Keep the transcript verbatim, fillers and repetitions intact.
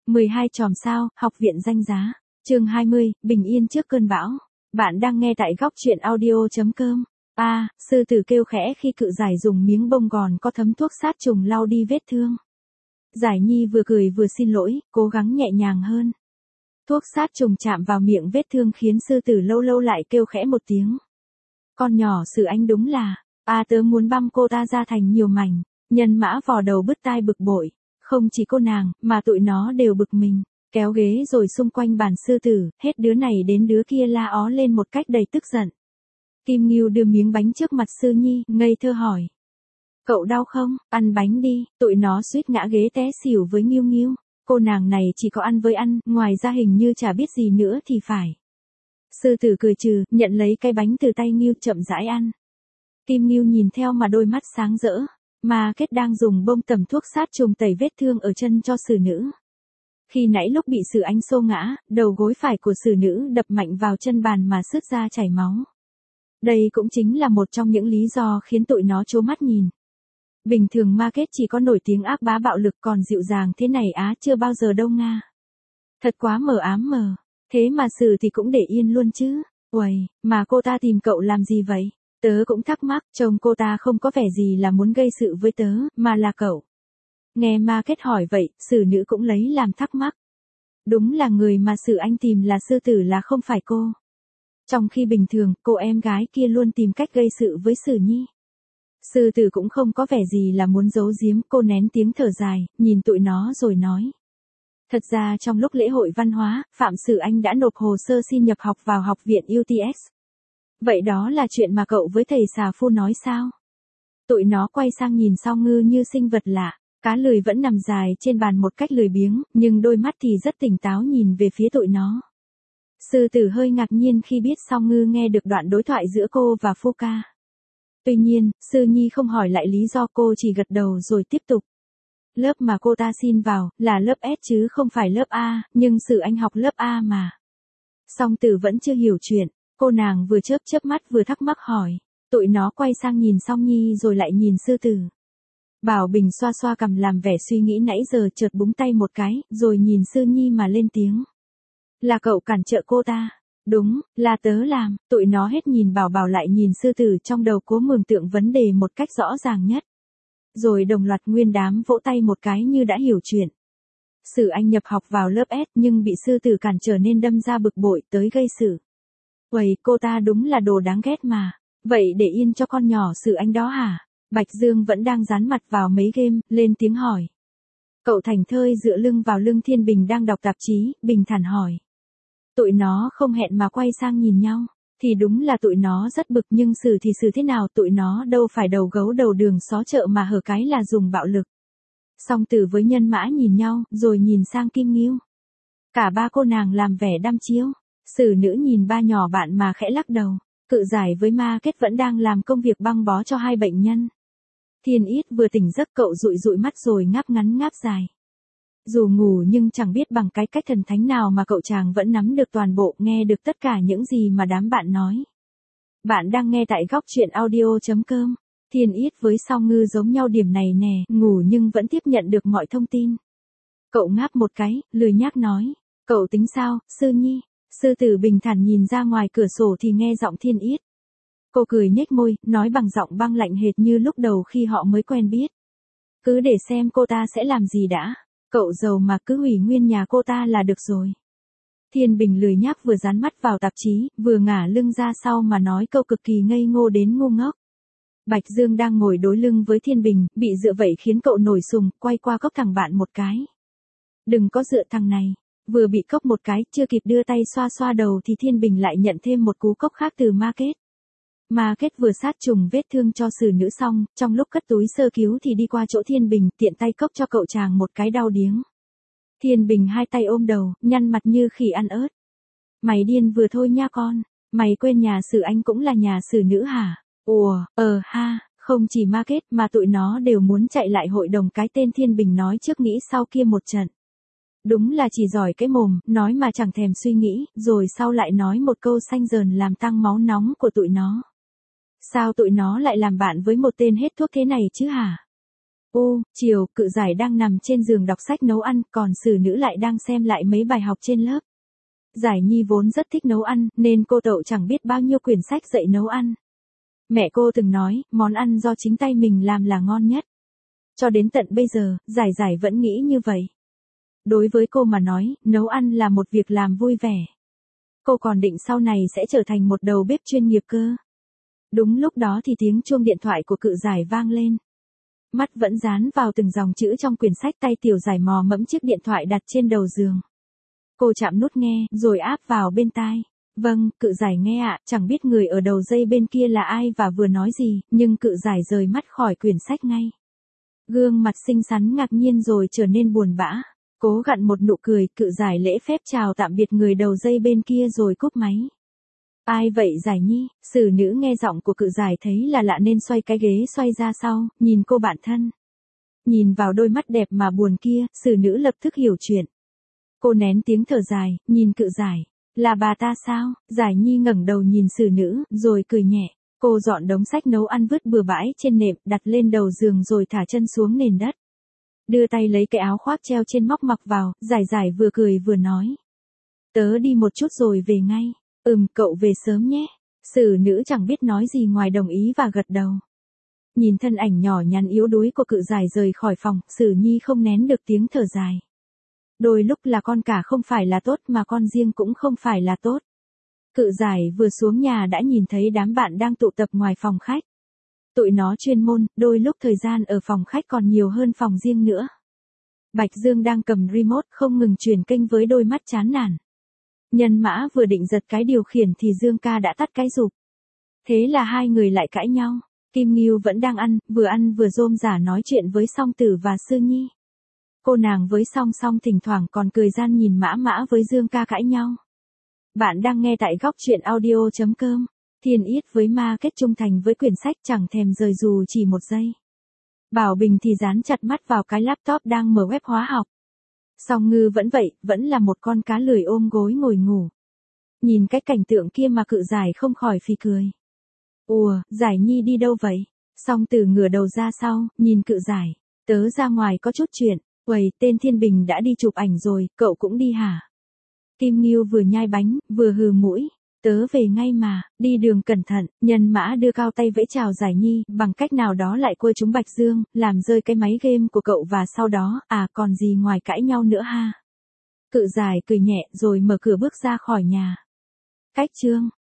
mười hai chòm sao, học viện danh giá. Chương hai mươi, bình yên trước cơn bão. Bạn đang nghe tại góc truyện audio chấm com. A, à, sư tử kêu khẽ khi cự giải dùng miếng bông gòn có thấm thuốc sát trùng lau đi vết thương. Giải Nhi vừa cười vừa xin lỗi, cố gắng nhẹ nhàng hơn. Thuốc sát trùng chạm vào miệng vết thương khiến sư tử lâu lâu lại kêu khẽ một tiếng. Con nhỏ Sử Anh đúng là, a à, tớ muốn băm cô ta ra thành nhiều mảnh. Nhân Mã vò đầu bứt tai bực bội. Không chỉ cô nàng, mà tụi nó đều bực mình. Kéo ghế rồi xung quanh bàn sư tử, hết đứa này đến đứa kia la ó lên một cách đầy tức giận. Kim Ngưu đưa miếng bánh trước mặt Sư Nhi, ngây thơ hỏi. Cậu đau không? Ăn bánh đi. Tụi nó suýt ngã ghế té xỉu với Ngưu Ngưu. Cô nàng này chỉ có ăn với ăn, ngoài ra hình như chả biết gì nữa thì phải. Sư tử cười trừ, nhận lấy cái bánh từ tay Ngưu chậm rãi ăn. Kim Ngưu nhìn theo mà đôi mắt sáng rỡ. Mà Kết đang dùng bông tẩm thuốc sát trùng tẩy vết thương ở chân cho sử nữ. Khi nãy lúc bị Sử Anh xô ngã, đầu gối phải của sử nữ đập mạnh vào chân bàn mà sứt ra chảy máu. Đây cũng chính là một trong những lý do khiến tụi nó trố mắt nhìn. Bình thường Ma Kết chỉ có nổi tiếng ác bá bạo lực, còn dịu dàng thế này á chưa bao giờ đâu Nga. Thật quá mờ ám mờ. Thế mà Sử thì cũng để yên luôn chứ. Uầy, mà cô ta tìm cậu làm gì vậy? Tớ cũng thắc mắc, trông cô ta không có vẻ gì là muốn gây sự với tớ, mà là cậu. Nghe Ma Kết hỏi vậy, sử nữ cũng lấy làm thắc mắc. Đúng là người mà Sử Anh tìm là sư tử là không phải cô. Trong khi bình thường, cô em gái kia luôn tìm cách gây sự với Sử Nhi. Sư tử cũng không có vẻ gì là muốn giấu giếm, cô nén tiếng thở dài, nhìn tụi nó rồi nói. Thật ra trong lúc lễ hội văn hóa, Phạm Sử Anh đã nộp hồ sơ xin nhập học vào học viện u tê ét. Vậy đó là chuyện mà cậu với thầy xà phu nói sao? Tụi nó quay sang nhìn Sao Ngư như sinh vật lạ. Cá lười vẫn nằm dài trên bàn một cách lười biếng, nhưng đôi mắt thì rất tỉnh táo nhìn về phía tụi nó. Sư tử hơi ngạc nhiên khi biết Sao Ngư nghe được đoạn đối thoại giữa cô và Phu Ca. Tuy nhiên, Sư Nhi không hỏi lại lý do, cô chỉ gật đầu rồi tiếp tục. Lớp mà cô ta xin vào, là lớp S chứ không phải lớp A, nhưng Sử Anh học lớp A mà. Song Tử vẫn chưa hiểu chuyện. Cô nàng vừa chớp chớp mắt vừa thắc mắc hỏi. Tụi nó quay sang nhìn Song Nhi rồi lại nhìn sư tử. Bảo Bình xoa xoa cằm làm vẻ suy nghĩ nãy giờ, chợt búng tay một cái, rồi nhìn Sư Nhi mà lên tiếng. Là cậu cản trở cô ta. Đúng, là tớ làm. Tụi nó hết nhìn Bảo Bảo lại nhìn sư tử, trong đầu cố mường tượng vấn đề một cách rõ ràng nhất. Rồi đồng loạt nguyên đám vỗ tay một cái như đã hiểu chuyện. Sử Anh nhập học vào lớp S nhưng bị sư tử cản trở nên đâm ra bực bội tới gây sự. Uầy, cô ta đúng là đồ đáng ghét mà. Vậy để yên cho con nhỏ Sử Anh đó hả? Bạch Dương vẫn đang dán mặt vào mấy game, lên tiếng hỏi. Cậu thảnh thơi dựa lưng vào lưng Thiên Bình đang đọc tạp chí, bình thản hỏi. Tụi nó không hẹn mà quay sang nhìn nhau. Thì đúng là tụi nó rất bực, nhưng xử thì xử thế nào, tụi nó đâu phải đầu gấu đầu đường xó chợ mà hở cái là dùng bạo lực. Song Tử với Nhân Mã nhìn nhau, rồi nhìn sang Kim Ngưu. Cả ba cô nàng làm vẻ đăm chiêu. Sử nữ nhìn ba nhỏ bạn mà khẽ lắc đầu. Cự giải với Ma Kết vẫn đang làm công việc băng bó cho hai bệnh nhân. Thiên Yết vừa tỉnh giấc, cậu dụi dụi mắt rồi ngáp ngắn ngáp dài. Dù ngủ nhưng chẳng biết bằng cái cách thần thánh nào mà cậu chàng vẫn nắm được toàn bộ, nghe được tất cả những gì mà đám bạn nói. Bạn đang nghe tại góc truyện audio chấm com. Thiên Yết với Sao Ngư giống nhau điểm này nè, ngủ nhưng vẫn tiếp nhận được mọi thông tin. Cậu ngáp một cái, lười nhác nói. Cậu tính sao, Sư Nhi? Sư tử bình thản nhìn ra ngoài cửa sổ thì nghe giọng Thiên Yết. Cô cười nhếch môi, nói bằng giọng băng lạnh hệt như lúc đầu khi họ mới quen biết. Cứ để xem cô ta sẽ làm gì đã. Cậu giàu mà, cứ hủy nguyên nhà cô ta là được rồi. Thiên Bình lười nhác vừa dán mắt vào tạp chí, vừa ngả lưng ra sau mà nói câu cực kỳ ngây ngô đến ngu ngốc. Bạch Dương đang ngồi đối lưng với Thiên Bình, bị dựa vậy khiến cậu nổi sùng, quay qua cốc thằng bạn một cái. Đừng có dựa thằng này. Vừa bị cốc một cái, chưa kịp đưa tay xoa xoa đầu thì Thiên Bình lại nhận thêm một cú cốc khác từ Ma Kết. Ma Kết vừa sát trùng vết thương cho sử nữ xong, trong lúc cất túi sơ cứu thì đi qua chỗ Thiên Bình, tiện tay cốc cho cậu chàng một cái đau điếng. Thiên Bình hai tay ôm đầu, nhăn mặt như khỉ ăn ớt. Mày điên vừa thôi nha con, mày quên nhà Sử Anh cũng là nhà sử nữ hả? Ủa, ờ ha, không chỉ Ma Kết mà tụi nó đều muốn chạy lại hội đồng cái tên Thiên Bình nói trước nghĩ sau kia một trận. Đúng là chỉ giỏi cái mồm, nói mà chẳng thèm suy nghĩ, rồi sau lại nói một câu xanh dờn làm tăng máu nóng của tụi nó. Sao tụi nó lại làm bạn với một tên hết thuốc thế này chứ hả? Ô, chiều, cự giải đang nằm trên giường đọc sách nấu ăn, còn sử nữ lại đang xem lại mấy bài học trên lớp. Giải Nhi vốn rất thích nấu ăn, nên cô Tậu chẳng biết bao nhiêu quyển sách dạy nấu ăn. Mẹ cô từng nói, món ăn do chính tay mình làm là ngon nhất. Cho đến tận bây giờ, Giải Giải vẫn nghĩ như vậy. Đối với cô mà nói, nấu ăn là một việc làm vui vẻ. Cô còn định sau này sẽ trở thành một đầu bếp chuyên nghiệp cơ. Đúng lúc đó thì tiếng chuông điện thoại của cự giải vang lên. Mắt vẫn dán vào từng dòng chữ trong quyển sách, tay tiểu giải mò mẫm chiếc điện thoại đặt trên đầu giường. Cô chạm nút nghe, rồi áp vào bên tai. Vâng, cự giải nghe ạ, chẳng biết người ở đầu dây bên kia là ai và vừa nói gì, nhưng cự giải rời mắt khỏi quyển sách ngay. Gương mặt xinh xắn ngạc nhiên rồi trở nên buồn bã. Cố gặn một nụ cười, cự giải lễ phép chào tạm biệt người đầu dây bên kia rồi cúp máy. Ai vậy Giải Nhi? Sử nữ nghe giọng của cự giải thấy là lạ nên xoay cái ghế xoay ra sau, nhìn cô bạn thân. Nhìn vào đôi mắt đẹp mà buồn kia, sử nữ lập tức hiểu chuyện. Cô nén tiếng thở dài, nhìn cự giải. Là bà ta sao? Giải Nhi ngẩng đầu nhìn sử nữ, rồi cười nhẹ. Cô dọn đống sách nấu ăn vứt bừa bãi trên nệm, đặt lên đầu giường rồi thả chân xuống nền đất. Đưa tay lấy cái áo khoác treo trên móc mặc vào, Giải Giải vừa cười vừa nói. Tớ đi một chút rồi về ngay. Ừm, cậu về sớm nhé. Sử nữ chẳng biết nói gì ngoài đồng ý và gật đầu. Nhìn thân ảnh nhỏ nhắn yếu đuối của cự giải rời khỏi phòng, Sử Nhi không nén được tiếng thở dài. Đôi lúc là con cả không phải là tốt mà con riêng cũng không phải là tốt. Cự giải vừa xuống nhà đã nhìn thấy đám bạn đang tụ tập ngoài phòng khách. Tụi nó chuyên môn, đôi lúc thời gian ở phòng khách còn nhiều hơn phòng riêng nữa. Bạch Dương đang cầm remote không ngừng chuyển kênh với đôi mắt chán nản. Nhân Mã vừa định giật cái điều khiển thì Dương ca đã tắt cái rụp. Thế là hai người lại cãi nhau. Kim Ngưu vẫn đang ăn, vừa ăn vừa rôm rả nói chuyện với Song Tử và Sư Nhi. Cô nàng với Song Song thỉnh thoảng còn cười gian nhìn Mã Mã với Dương ca cãi nhau. Bạn đang nghe tại góc truyện audio chấm com. Thiên Yết với ma kết trung thành với quyển sách chẳng thèm rời dù chỉ một giây. Bảo Bình thì dán chặt mắt vào cái laptop đang mở web hóa học. Song Ngư vẫn vậy, vẫn là một con cá lười ôm gối ngồi ngủ. Nhìn cái cảnh tượng kia mà cự giải không khỏi phì cười. Ủa, Giải Nhi đi đâu vậy? Song Tử ngửa đầu ra sau, nhìn cự giải. Tớ ra ngoài có chút chuyện. Uầy, tên Thiên Bình đã đi chụp ảnh rồi, cậu cũng đi hả? Kim Ngưu vừa nhai bánh, vừa hừ mũi. Tớ về ngay mà, đi đường cẩn thận. Nhân Mã đưa cao tay vẫy chào Giải Nhi, bằng cách nào đó lại quơ trúng Bạch Dương, làm rơi cái máy game của cậu và sau đó, à còn gì ngoài cãi nhau nữa ha. Cự giải cười nhẹ rồi mở cửa bước ra khỏi nhà. Cách chương